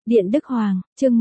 Điện Đức Hoàng, chương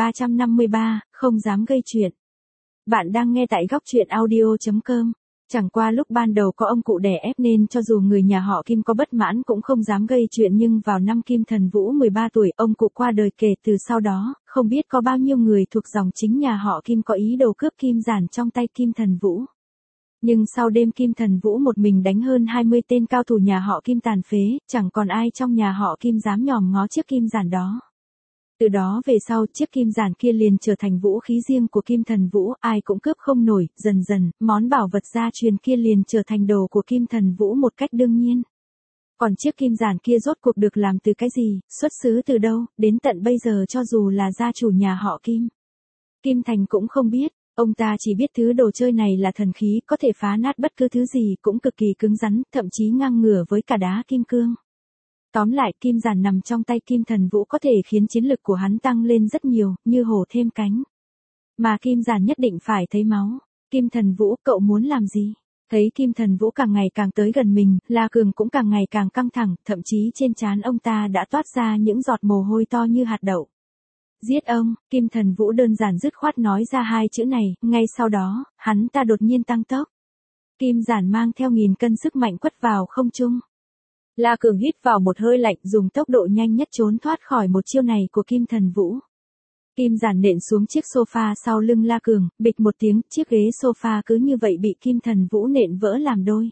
1353, không dám gây chuyện. Bạn đang nghe tại góc truyện audio.com. Chẳng qua lúc ban đầu có ông cụ đè ép nên cho dù người nhà họ Kim có bất mãn cũng không dám gây chuyện, nhưng vào năm Kim Thần Vũ 13 tuổi ông cụ qua đời, kể từ sau đó, không biết có bao nhiêu người thuộc dòng chính nhà họ Kim có ý đồ cướp kim giản trong tay Kim Thần Vũ. Nhưng sau đêm Kim Thần Vũ một mình đánh hơn 20 tên cao thủ nhà họ Kim tàn phế, chẳng còn ai trong nhà họ Kim dám nhòm ngó chiếc kim giản đó. Từ đó về sau, chiếc kim giản kia liền trở thành vũ khí riêng của Kim Thần Vũ, ai cũng cướp không nổi, dần dần, món bảo vật gia truyền kia liền trở thành đồ của Kim Thần Vũ một cách đương nhiên. Còn chiếc kim giản kia rốt cuộc được làm từ cái gì, xuất xứ từ đâu, đến tận bây giờ cho dù là gia chủ nhà họ Kim, Kim Thành cũng không biết. Ông ta chỉ biết thứ đồ chơi này là thần khí, có thể phá nát bất cứ thứ gì, cũng cực kỳ cứng rắn, thậm chí ngang ngửa với cả đá kim cương. Tóm lại, kim giản nằm trong tay Kim Thần Vũ có thể khiến chiến lực của hắn tăng lên rất nhiều, như hổ thêm cánh. Mà kim giản nhất định phải thấy máu. Kim Thần Vũ, cậu muốn làm gì? Thấy Kim Thần Vũ càng ngày càng tới gần mình, La Cường cũng càng ngày càng căng thẳng, thậm chí trên trán ông ta đã toát ra những giọt mồ hôi to như hạt đậu. Giết ông, Kim Thần Vũ đơn giản dứt khoát nói ra hai chữ này, ngay sau đó, hắn ta đột nhiên tăng tốc. Kim giản mang theo 1000 cân sức mạnh quất vào không trung. La Cường hít vào một hơi lạnh, dùng tốc độ nhanh nhất trốn thoát khỏi một chiêu này của Kim Thần Vũ. Kim giản nện xuống chiếc sofa sau lưng La Cường, bịch một tiếng, chiếc ghế sofa cứ như vậy bị Kim Thần Vũ nện vỡ làm đôi.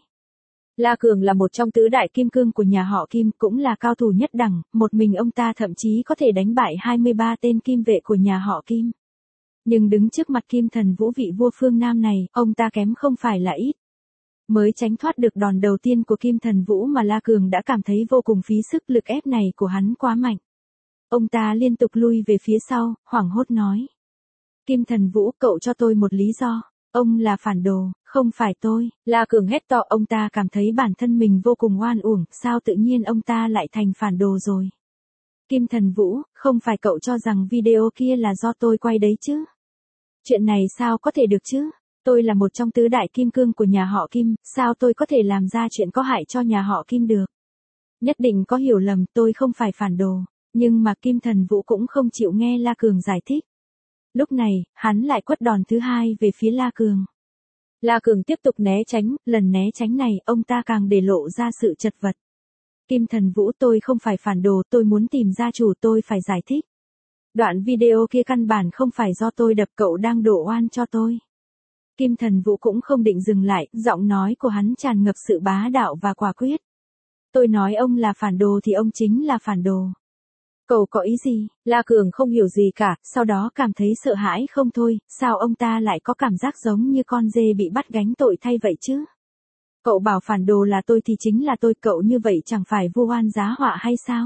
La Cường là một trong tứ đại kim cương của nhà họ Kim, cũng là cao thủ nhất đẳng, một mình ông ta thậm chí có thể đánh bại 23 tên kim vệ của nhà họ Kim. Nhưng đứng trước mặt Kim Thần Vũ, vị vua phương Nam này, ông ta kém không phải là ít. Mới tránh thoát được đòn đầu tiên của Kim Thần Vũ mà La Cường đã cảm thấy vô cùng phí sức, lực ép này của hắn quá mạnh. Ông ta liên tục lui về phía sau, hoảng hốt nói. Kim Thần Vũ, cậu cho tôi một lý do. Ông là phản đồ, không phải tôi. La Cường hét to, ông ta cảm thấy bản thân mình vô cùng oan uổng, sao tự nhiên ông ta lại thành phản đồ rồi. Kim Thần Vũ, không phải cậu cho rằng video kia là do tôi quay đấy chứ? Chuyện này sao có thể được chứ? Tôi là một trong tứ đại kim cương của nhà họ Kim, sao tôi có thể làm ra chuyện có hại cho nhà họ Kim được? Nhất định có hiểu lầm, tôi không phải phản đồ. Nhưng mà Kim Thần Vũ cũng không chịu nghe La Cường giải thích. Lúc này, hắn lại quất đòn thứ hai về phía La Cường. La Cường tiếp tục né tránh, lần né tránh này, ông ta càng để lộ ra sự chật vật. Kim Thần Vũ, tôi không phải phản đồ, tôi muốn tìm gia chủ, tôi phải giải thích. Đoạn video kia căn bản không phải do tôi đập, cậu đang đổ oan cho tôi. Kim Thần Vũ cũng không định dừng lại, giọng nói của hắn tràn ngập sự bá đạo và quả quyết. Tôi nói ông là phản đồ thì ông chính là phản đồ. Cậu có ý gì? La Cường không hiểu gì cả, sau đó cảm thấy sợ hãi không thôi, sao ông ta lại có cảm giác giống như con dê bị bắt gánh tội thay vậy chứ? Cậu bảo phản đồ là tôi thì chính là tôi, cậu như vậy chẳng phải vu oan giá họa hay sao?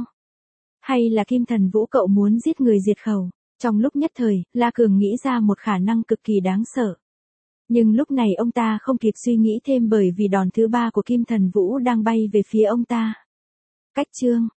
Hay là Kim Thần Vũ cậu muốn giết người diệt khẩu? Trong lúc nhất thời, La Cường nghĩ ra một khả năng cực kỳ đáng sợ. Nhưng lúc này ông ta không kịp suy nghĩ thêm, bởi vì đòn thứ ba của Kim Thần Vũ đang bay về phía ông ta. Cách chương